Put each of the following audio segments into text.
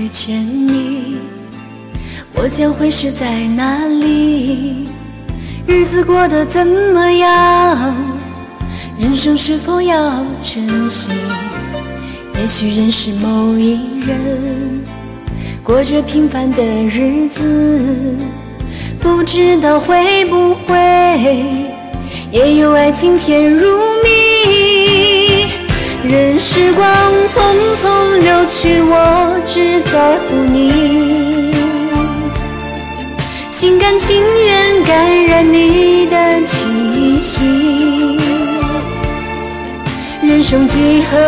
遇见你，我将会是在哪里？日子过得怎么样？人生是否要珍惜？也许认识某一人，过着平凡的日子，不知道会不会也有爱情甜如蜜。任时光匆匆流去，我只在乎你，心甘情愿感染你的气息。人生几何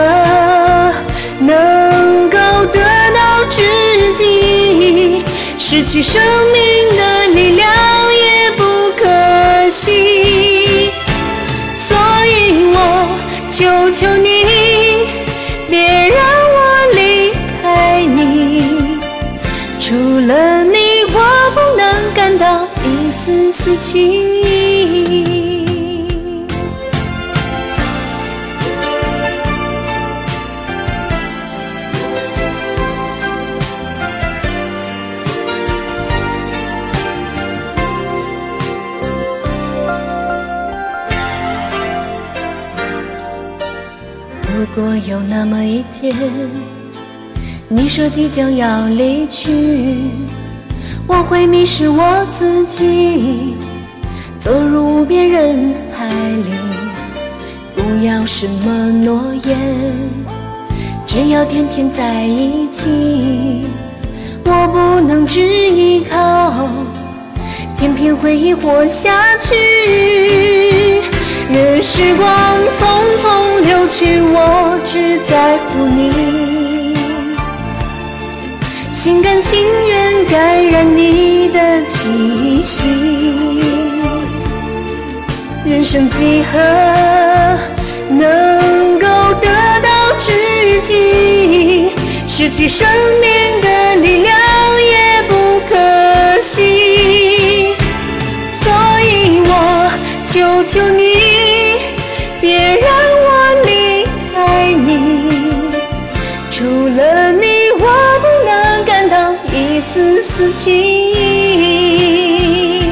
能够得到知己，失去生命的力量也不可惜。所以我求求你，别让我离开你，除了你我不能感到一丝丝情意。如果有那么一天，你说即将要离去，我会迷失我自己，走入无边人海里。不要什么诺言，只要天天在一起。我不能只依靠，偏偏回忆活下去。任时光匆匆流去，我只在乎你，心甘情愿感染你的气息。人生几何能够得到知己，失去生命的力量也不可惜。所以我求求你，别让我离开你，除了你我不能感到一丝丝情意。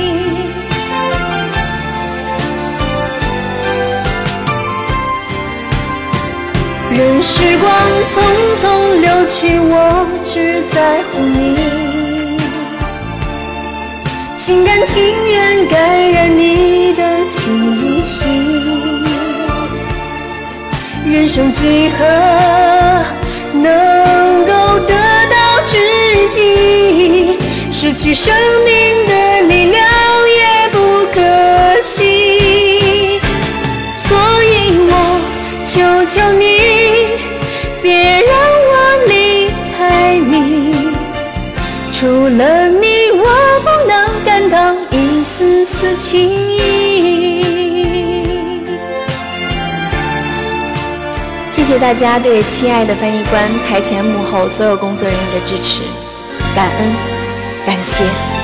任时光匆匆流去，我只在乎你，心甘情愿感染你的气息。人生几何能够得到知己，失去生命的力量也不可惜。所以我求求你，别让我离开你，除了你我不能感到一丝丝情意。 谢谢大家对亲爱的翻译官台前幕后所有工作人员的支持，感恩感谢。